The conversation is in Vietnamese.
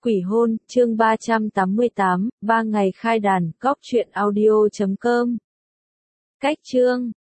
Quỷ hôn, chương 388, 3 ngày khai đàn, góc truyện audio.com. Cách chương